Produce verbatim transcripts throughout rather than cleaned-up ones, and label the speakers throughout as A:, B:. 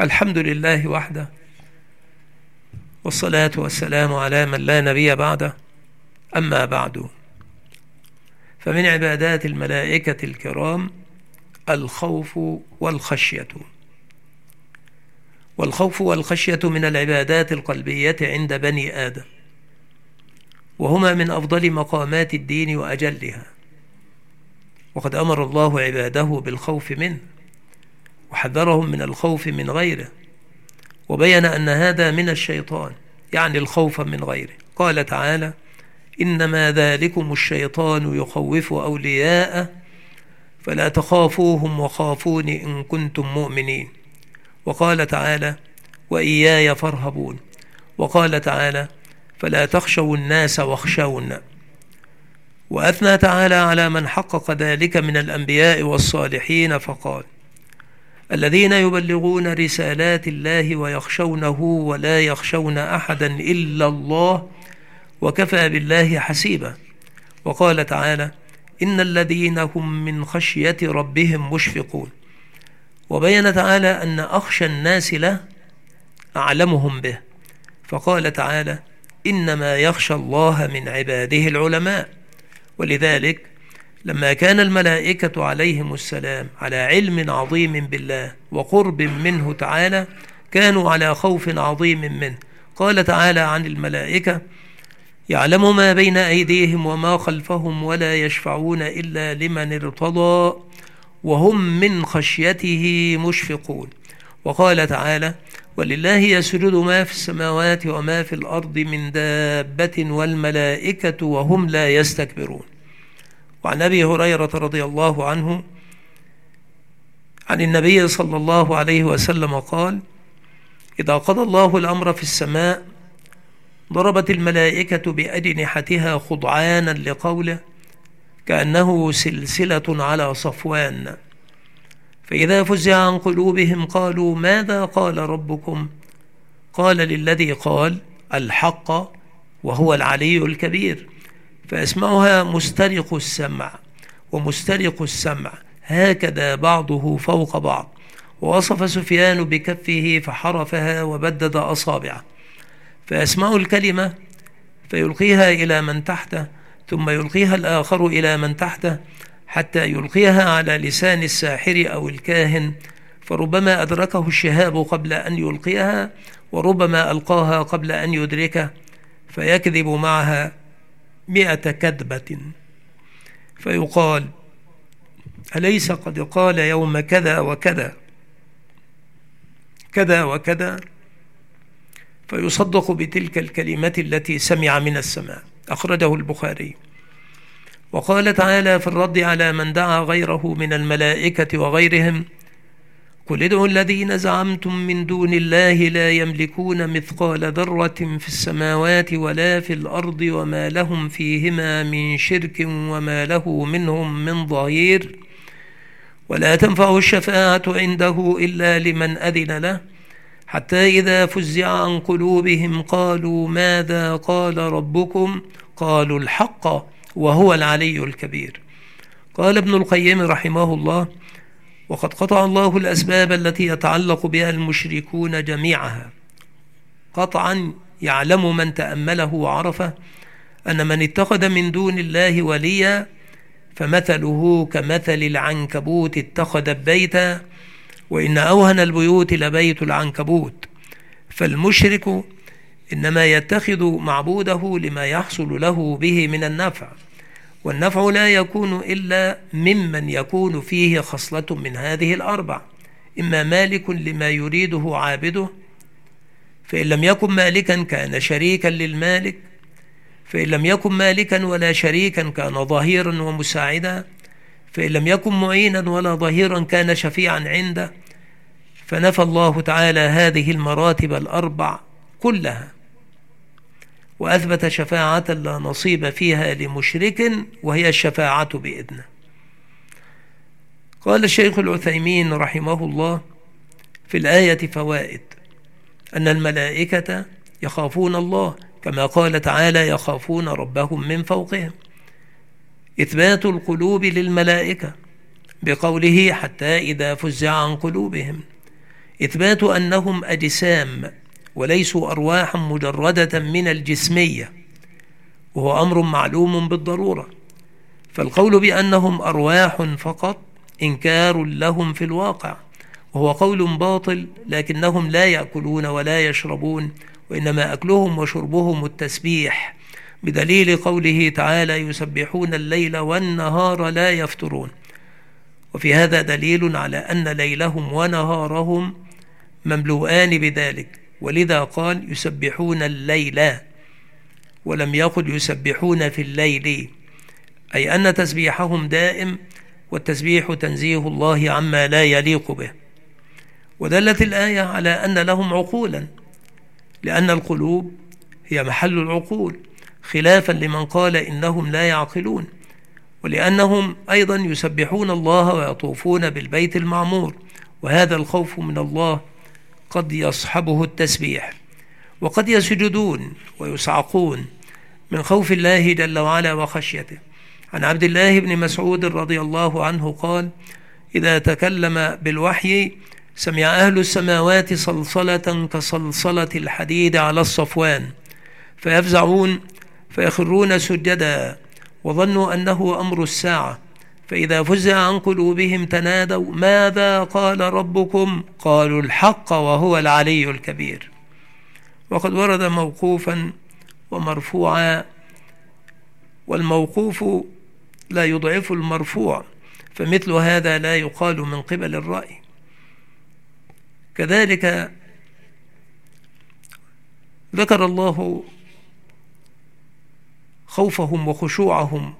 A: الحمد لله وحده، والصلاة والسلام على من لا نبي بعده. أما بعد، فمن عبادات الملائكة الكرام الخوف والخشية. والخوف والخشية من العبادات القلبية عند بني آدم، وهما من أفضل مقامات الدين وأجلها، وقد أمر الله عباده بالخوف منه وحذرهم من الخوف من غيره، وبين أن هذا من الشيطان، يعني الخوف من غيره. قال تعالى: إنما ذلكم الشيطان يخوف أولياءه فلا تخافوهم وخافون إن كنتم مؤمنين. وقال تعالى: وإياي فارهبون. وقال تعالى: فلا تخشوا الناس واخشون. وأثنى تعالى على من حقق ذلك من الأنبياء والصالحين فقال: الذين يبلغون رسالات الله ويخشونه ولا يخشون أحدا إلا الله وكفى بالله حسيبا. وقال تعالى: إن الذين هم من خشية ربهم مشفقون. وبين تعالى أن أخشى الناس له أعلمهم به، فقال تعالى: إنما يخشى الله من عباده العلماء. ولذلك لما كان الملائكة عليهم السلام على علم عظيم بالله وقرب منه تعالى، كانوا على خوف عظيم منه. قال تعالى عن الملائكة: يعلم ما بين أيديهم وما خلفهم ولا يشفعون إلا لمن ارتضى وهم من خشيته مشفقون. وقال تعالى: ولله يسجد ما في السماوات وما في الأرض من دابة والملائكة وهم لا يستكبرون. وعن أبي هريرة رضي الله عنه عن النبي صلى الله عليه وسلم قال: إذا قضى الله الأمر في السماء ضربت الملائكة بأجنحتها خضعانا لقوله كأنه سلسلة على صفوان، فإذا فزع عن قلوبهم قالوا: ماذا قال ربكم؟ قال للذي قال: الحق وهو العلي الكبير. فيسمعها مسترق السمع ومسترق السمع هكذا بعضه فوق بعض. ووصف سفيان بكفه فحرفها وبدد أصابعه، فيسمع الكلمة فيلقيها إلى من تحته، ثم يلقيها الآخر إلى من تحته، حتى يلقيها على لسان الساحر أو الكاهن، فربما أدركه الشهاب قبل أن يلقيها، وربما ألقاها قبل أن يدركه، فيكذب معها مئة كذبة، فيقال: أليس قد قال يوم كذا وكذا كذا وكذا؟ فيصدق بتلك الكلمة التي سمع من السماء. أخرجه البخاري. وقال تعالى في الرد على من دعا غيره من الملائكة وغيرهم: قل ادعوا الذين زعمتم من دون الله لا يملكون مثقال ذرة في السماوات ولا في الأرض وما لهم فيهما من شرك وما له منهم من ظهير ولا تنفع الشفاعة عنده إلا لمن أذن له حتى إذا فزع عن قلوبهم قالوا: ماذا قال ربكم؟ قالوا: الحق وهو العلي الكبير. قال ابن القيم رحمه الله: وقد قطع الله الأسباب التي يتعلق بها المشركون جميعها قطعا يعلم من تأمله وعرفه أن من اتخذ من دون الله وليا فمثله كمثل العنكبوت اتخذ بيتا وإن أوهن البيوت لبيت العنكبوت. فالمشرك إنما يتخذ معبوده لما يحصل له به من النفع، والنفع لا يكون إلا ممن يكون فيه خصلة من هذه الأربع: إما مالك لما يريده عابده، فإن لم يكن مالكا كان شريكا للمالك، فإن لم يكن مالكا ولا شريكا كان ظهيرا ومساعدا، فإن لم يكن معينا ولا ظهيرا كان شفيعا عنده. فنفى الله تعالى هذه المراتب الأربع كلها، وأثبت شفاعة لا نصيب فيها لمشرك، وهي الشفاعة بإذنه. قال الشيخ العثيمين رحمه الله في الآية فوائد: أن الملائكة يخافون الله كما قال تعالى: يخافون ربهم من فوقهم. إثبات القلوب للملائكة بقوله: حتى إذا فزع عن قلوبهم. إثبات أنهم أجسام وليسوا أرواحا مجردة من الجسمية، وهو أمر معلوم بالضرورة، فالقول بأنهم أرواح فقط إنكار لهم في الواقع، وهو قول باطل، لكنهم لا يأكلون ولا يشربون، وإنما أكلهم وشربهم التسبيح، بدليل قوله تعالى يسبحون الليل والنهار لا يفترون. وفي هذا دليل على أن ليلهم ونهارهم مملوءان بذلك، ولذا قال يسبحون الليل ولم يقل يسبحون في الليل، أي أن تسبيحهم دائم، والتسبيح تنزيه الله عما لا يليق به. ودلت الآية على أن لهم عقولا، لأن القلوب هي محل العقول، خلافا لمن قال إنهم لا يعقلون، ولأنهم أيضا يسبحون الله ويطوفون بالبيت المعمور، وهذا الخوف من الله قد يصحبه التسبيح، وقد يسجدون ويصعقون من خوف الله جل وعلا وخشيته. عن عبد الله بن مسعود رضي الله عنه قال: إذا تكلم بالوحي سمع أهل السماوات صلصلة كصلصلة الحديد على الصفوان، فيفزعون فيخرون سجدا، وظنوا أنه أمر الساعة، فإذا فزع عن قلوبهم تنادوا: ماذا قال ربكم؟ قالوا: الحق وهو العلي الكبير. وقد ورد موقوفا ومرفوعا، والموقوف لا يضعف المرفوع، فمثل هذا لا يقال من قبل الرأي. كذلك ذكر الله خوفهم وخشوعهم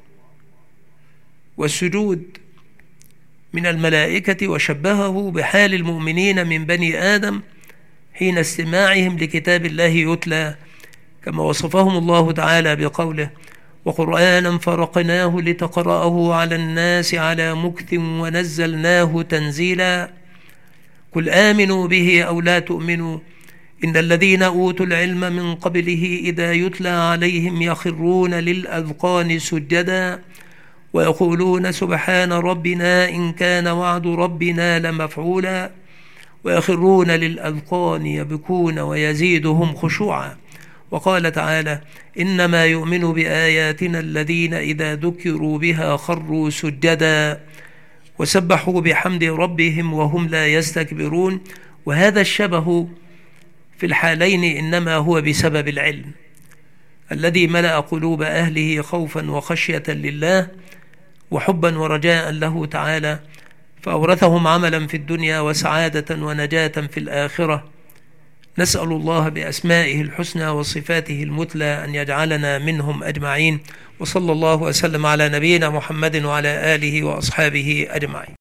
A: والسجود من الملائكة، وشبهه بحال المؤمنين من بني آدم حين استماعهم لكتاب الله يتلى، كما وصفهم الله تعالى بقوله: وقرآنا فرقناه لتقرأه على الناس على مكث ونزلناه تنزيلا. قل آمنوا به أو لا تؤمنوا إن الذين أوتوا العلم من قبله إذا يتلى عليهم يخرون للأذقان سجدا ويقولون سبحان ربنا إن كان وعد ربنا لمفعولا، ويخرون للأذقان يبكون ويزيدهم خشوعا. وقال تعالى: إنما يؤمن بآياتنا الذين إذا ذكروا بها خروا سجدا وسبحوا بحمد ربهم وهم لا يستكبرون. وهذا الشبه في الحالين إنما هو بسبب العلم الذي ملأ قلوب أهله خوفا وخشية لله وحبا ورجاء له تعالى، فأورثهم عملا في الدنيا وسعادة ونجاة في الآخرة. نسأل الله بأسمائه الحسنى وصفاته المثلى أن يجعلنا منهم أجمعين، وصلى الله وسلم على نبينا محمد وعلى آله وأصحابه أجمعين.